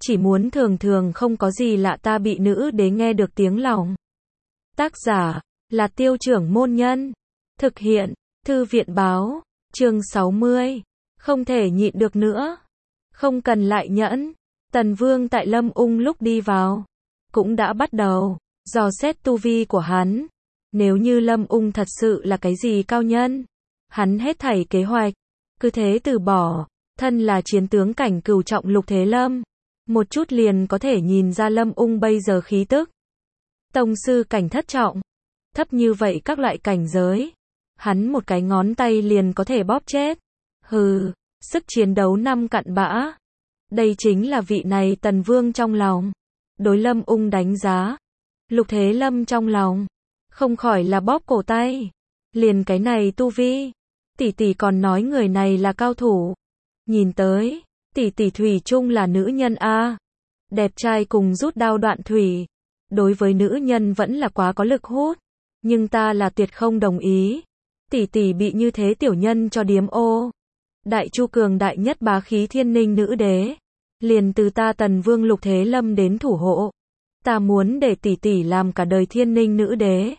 chỉ muốn thường thường không có gì lạ ta bị nữ đế nghe được tiếng lòng. Tác giả là Tiêu Trưởng Môn Nhân. Thực hiện Thư viện Báo. Chương 60. Không thể nhịn được nữa. Không cần lại nhẫn. Tần Vương tại Lâm Ung lúc đi vào cũng đã bắt đầu dò xét tu vi của hắn. Nếu như Lâm Ung thật sự là cái gì cao nhân, hắn hết thảy kế hoạch cứ thế từ bỏ. Thân là chiến tướng cảnh cửu trọng Lục Thế Lâm, một chút liền có thể nhìn ra Lâm Ung bây giờ khí tức. Tông sư cảnh thất trọng, thấp như vậy các loại cảnh giới, hắn một cái ngón tay liền có thể bóp chết. Hừ, sức chiến đấu năm cặn bã. Đây chính là vị này Tần Vương trong lòng đối Lâm Ung đánh giá. Lục Thế Lâm trong lòng không khỏi là bóp cổ tay. Liền cái này tu vi, tỷ tỷ còn nói người này là cao thủ. Nhìn tới, tỷ tỷ thủy chung là nữ nhân a. Đẹp trai cùng rút đao đoạn thủy, đối với nữ nhân vẫn là quá có lực hút, nhưng ta là tuyệt không đồng ý. Tỷ tỷ bị như thế tiểu nhân cho điếm ô. Đại Chu cường đại nhất bá khí thiên ninh nữ đế, liền từ ta Tần Vương Lục Thế Lâm đến thủ hộ. Ta muốn để tỷ tỷ làm cả đời thiên ninh nữ đế.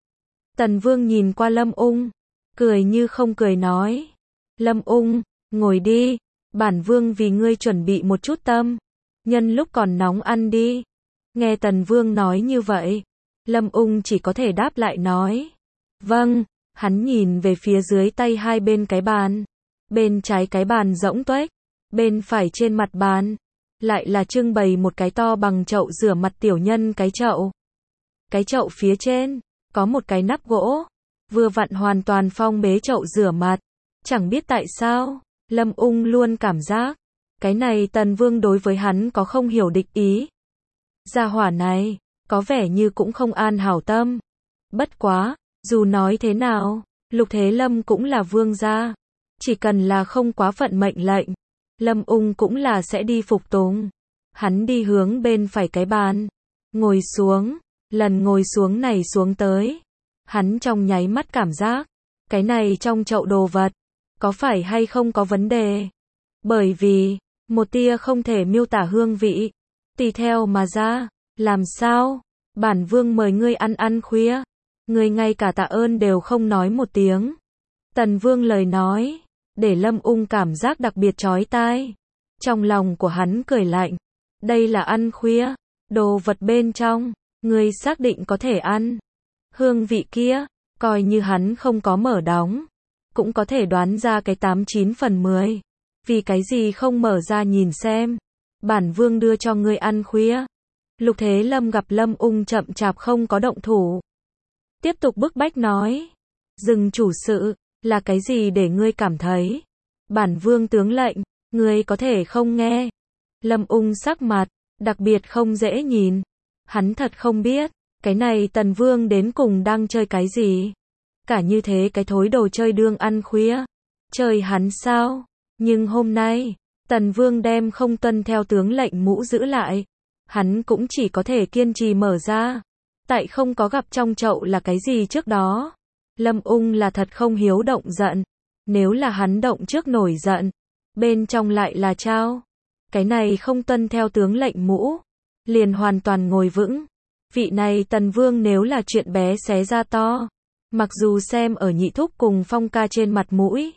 Tần Vương nhìn qua Lâm Ung, cười như không cười nói: Lâm Ung, ngồi đi, bản Vương vì ngươi chuẩn bị một chút tâm, nhân lúc còn nóng ăn đi. Nghe Tần Vương nói như vậy, Lâm Ung chỉ có thể đáp lại nói: Vâng. Hắn nhìn về phía dưới tay hai bên cái bàn. Bên trái cái bàn rỗng tuếch, bên phải trên mặt bàn lại là trưng bày một cái to bằng chậu rửa mặt tiểu nhân cái chậu. Cái chậu phía trên có một cái nắp gỗ, vừa vặn hoàn toàn phong bế chậu rửa mặt. Chẳng biết tại sao, Lâm Ung luôn cảm giác cái này Tần Vương đối với hắn có không hiểu địch ý. Gia hỏa này có vẻ như cũng không an hảo tâm. Bất quá, dù nói thế nào, Lục Thế Lâm cũng là vương gia, chỉ cần là không quá phận mệnh lệnh, Lâm Ung cũng là sẽ đi phục tùng. Hắn đi hướng bên phải cái bàn, ngồi xuống. Lần ngồi xuống này xuống tới, hắn trong nháy mắt cảm giác cái này trong chậu đồ vật có phải hay không có vấn đề. Bởi vì một tia không thể miêu tả hương vị tùy theo mà ra. Làm sao? Bản Vương mời ngươi ăn khuya, ngươi ngay cả tạ ơn đều không nói một tiếng. Tần Vương lời nói để Lâm Ung cảm giác đặc biệt chói tai. Trong lòng của hắn cười lạnh. Đây là ăn khuya, đồ vật bên trong ngươi xác định có thể ăn. Hương vị kia, coi như hắn không có mở đóng, cũng có thể đoán ra cái 89 phần 10. Vì cái gì không mở ra nhìn xem? Bản Vương đưa cho ngươi ăn khuya. Lục Thế Lâm gặp Lâm Ung chậm chạp không có động thủ, tiếp tục bức bách nói: Dừng chủ sự, là cái gì để ngươi cảm thấy? Bản Vương tướng lệnh, ngươi có thể không nghe. Lâm Ung sắc mặt đặc biệt không dễ nhìn. Hắn thật không biết cái này Tần Vương đến cùng đang chơi cái gì. Cả như thế cái thối đồ chơi đương ăn khuya, chơi hắn sao? Nhưng hôm nay Tần Vương đem không tuân theo tướng lệnh mũ giữ lại, hắn cũng chỉ có thể kiên trì mở ra. Tại không có gặp trong chậu là cái gì trước đó, Lâm Ung là thật không hiếu động giận. Nếu là hắn động trước nổi giận, bên trong lại là trao cái này không tuân theo tướng lệnh mũ, liền hoàn toàn ngồi vững. Vị này Tần Vương nếu là chuyện bé xé ra to, mặc dù xem ở Nhị Thúc cùng Phong ca trên mặt mũi,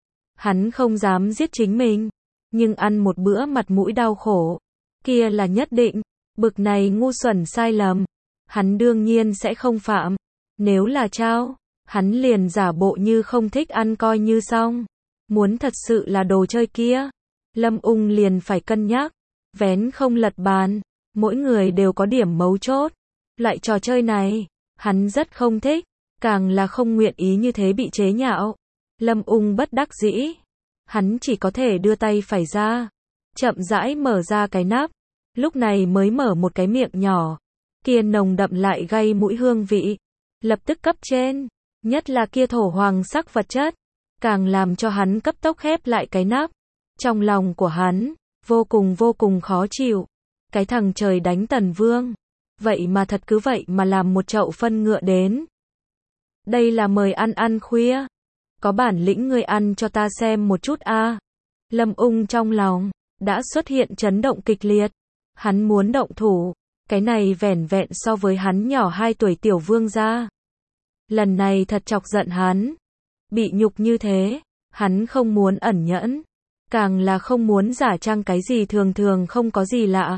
hắn không dám giết chính mình, nhưng ăn một bữa mặt mũi đau khổ, kia là nhất định. Bực này ngu xuẩn sai lầm, hắn đương nhiên sẽ không phạm. Nếu là trao, hắn liền giả bộ như không thích ăn coi như xong. Muốn thật sự là đồ chơi kia, Lâm Ung liền phải cân nhắc, vén không lật bàn. Mỗi người đều có điểm mấu chốt. Loại trò chơi này, hắn rất không thích, càng là không nguyện ý như thế bị chế nhạo. Lâm Ung bất đắc dĩ, hắn chỉ có thể đưa tay phải ra, chậm rãi mở ra cái nắp. Lúc này mới mở một cái miệng nhỏ, kia nồng đậm lại gây mũi hương vị, lập tức cấp trên, nhất là kia thổ hoàng sắc vật chất, càng làm cho hắn cấp tốc khép lại cái nắp. Trong lòng của hắn vô cùng khó chịu. Cái thằng trời đánh Tần Vương, vậy mà thật cứ vậy mà làm một chậu phân ngựa đến. Đây là mời ăn khuya, có bản lĩnh ngươi ăn cho ta xem một chút a. Lâm Ung trong lòng đã xuất hiện chấn động kịch liệt. Hắn muốn động thủ, cái này vẻn vẹn so với hắn nhỏ 2 tuổi tiểu vương gia. Lần này thật chọc giận hắn. Bị nhục như thế, hắn không muốn ẩn nhẫn, càng là không muốn giả trang cái gì thường thường không có gì lạ.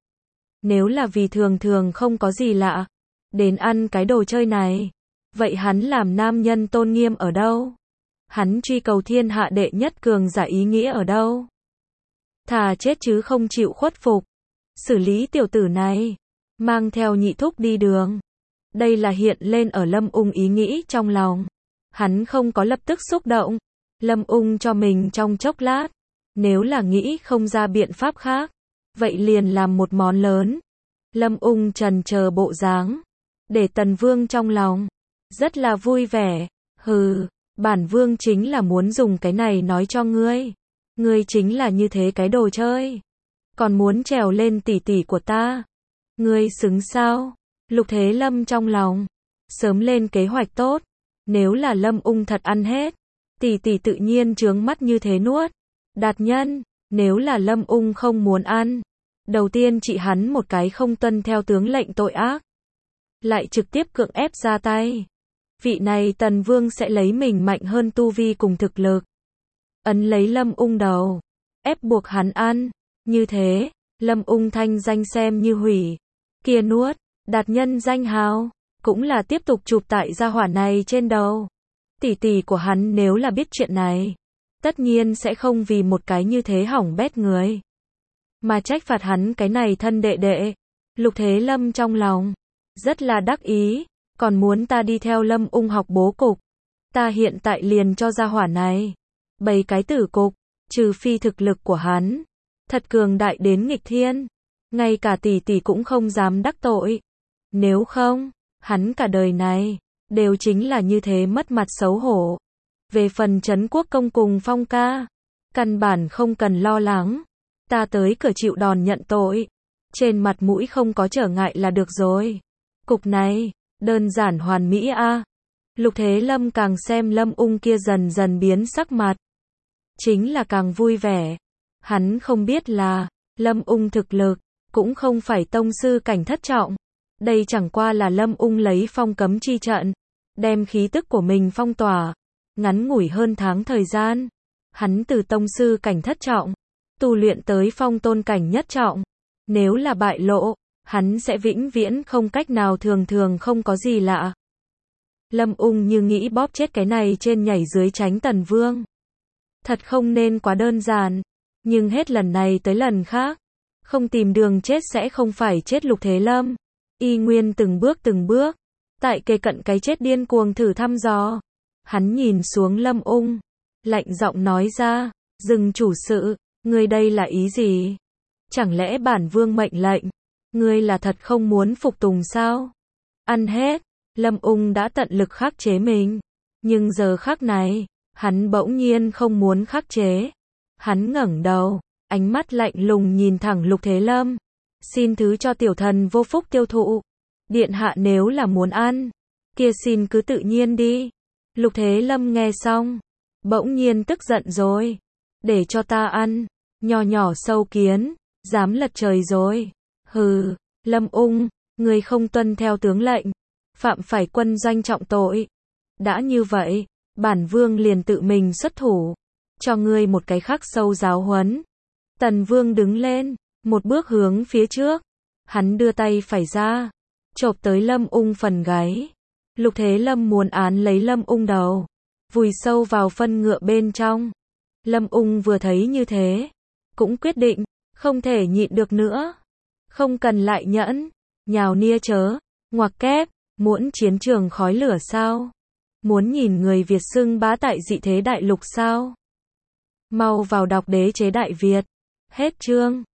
Nếu là vì thường thường không có gì lạ, đến ăn cái đồ chơi này, vậy hắn làm nam nhân tôn nghiêm ở đâu? Hắn truy cầu thiên hạ đệ nhất cường giả ý nghĩa ở đâu? Thà chết chứ không chịu khuất phục. Xử lý tiểu tử này, mang theo nhị thúc đi đường. Đây là hiện lên ở Lâm Ung ý nghĩ trong lòng. Hắn không có lập tức xúc động. Lâm Ung cho mình trong chốc lát. Nếu là nghĩ không ra biện pháp khác, vậy liền làm một món lớn. Lâm Ung trần chờ bộ dáng, để Tần Vương trong lòng rất là vui vẻ. Hừ, bản vương chính là muốn dùng cái này nói cho ngươi. Ngươi chính là như thế cái đồ chơi. Còn muốn trèo lên tỷ tỷ của ta. Ngươi xứng sao? Lục Thế Lâm trong lòng sớm lên kế hoạch tốt. Nếu là Lâm Ung thật ăn hết, tỷ tỷ tự nhiên trướng mắt như thế nuốt. Đạt nhân, nếu là Lâm Ung không muốn ăn, đầu tiên trị hắn một cái không tuân theo tướng lệnh tội ác, lại trực tiếp cưỡng ép ra tay. Vị này Tần Vương sẽ lấy mình mạnh hơn tu vi cùng thực lực, ấn lấy Lâm Ung đầu, ép buộc hắn ăn. Như thế, Lâm Ung thanh danh xem như hủy. Kia nuốt, Đạt nhân danh hào, cũng là tiếp tục chụp tại gia hỏa này trên đầu. Tỷ tỷ của hắn nếu là biết chuyện này, tất nhiên sẽ không vì một cái như thế hỏng bét người, mà trách phạt hắn cái này thân đệ đệ. Lục Thế Lâm trong lòng rất là đắc ý, còn muốn ta đi theo Lâm Ung học bố cục. Ta hiện tại liền cho gia hỏa này bày cái tử cục, trừ phi thực lực của hắn thật cường đại đến nghịch thiên, ngay cả tỷ tỷ cũng không dám đắc tội. Nếu không, hắn cả đời này đều chính là như thế mất mặt xấu hổ. Về phần Trấn Quốc công cùng Phong ca, căn bản không cần lo lắng. Ta tới cửa chịu đòn nhận tội, trên mặt mũi không có trở ngại là được rồi. Cục này, đơn giản hoàn mỹ a. Lục Thế Lâm càng xem Lâm Ung kia dần dần biến sắc mặt, chính là càng vui vẻ. Hắn không biết là, Lâm Ung thực lực, cũng không phải tông sư cảnh thất trọng. Đây chẳng qua là Lâm Ung lấy phong cấm chi trận, đem khí tức của mình phong tỏa. Ngắn ngủi hơn tháng thời gian, hắn từ tông sư cảnh thất trọng, tu luyện tới phong tôn cảnh nhất trọng. Nếu là bại lộ, hắn sẽ vĩnh viễn không cách nào thường thường không có gì lạ. Lâm Ung như nghĩ bóp chết cái này trên nhảy dưới tránh Tần Vương. Thật không nên quá đơn giản, nhưng hết lần này tới lần khác, không tìm đường chết sẽ không phải chết. Lục Thế Lâm y nguyên từng bước, tại kề cận cái chết điên cuồng thử thăm dò. Hắn nhìn xuống Lâm Ung, lạnh giọng nói ra, dừng chủ sự, ngươi đây là ý gì? Chẳng lẽ bản vương mệnh lệnh, ngươi là thật không muốn phục tùng sao? Ăn hết. Lâm Ung đã tận lực khắc chế mình, nhưng giờ khắc này, hắn bỗng nhiên không muốn khắc chế. Hắn ngẩng đầu, ánh mắt lạnh lùng nhìn thẳng Lục Thế Lâm. Xin thứ cho tiểu thần vô phúc tiêu thụ. Điện hạ nếu là muốn ăn, kia xin cứ tự nhiên đi. Lục Thế Lâm nghe xong, bỗng nhiên tức giận rồi. Để cho ta ăn, nho nhỏ sâu kiến, dám lật trời rồi. Hừ, Lâm Ung, ngươi không tuân theo tướng lệnh, phạm phải quân doanh trọng tội. Đã như vậy, bản vương liền tự mình xuất thủ, cho ngươi một cái khắc sâu giáo huấn. Tần Vương đứng lên, một bước hướng phía trước. Hắn đưa tay phải ra, chộp tới Lâm Ung phần gáy. Lục Thế Lâm muốn án lấy Lâm Ung đầu, vùi sâu vào phân ngựa bên trong. Lâm Ung vừa thấy như thế, cũng quyết định, không thể nhịn được nữa. Không cần lại nhẫn, nhào nia chớ, ngoặc kép, muốn chiến trường khói lửa sao? Muốn nhìn người Việt xưng bá tại dị thế đại lục sao? Mau vào đọc Đế chế Đại Việt. Hết chương.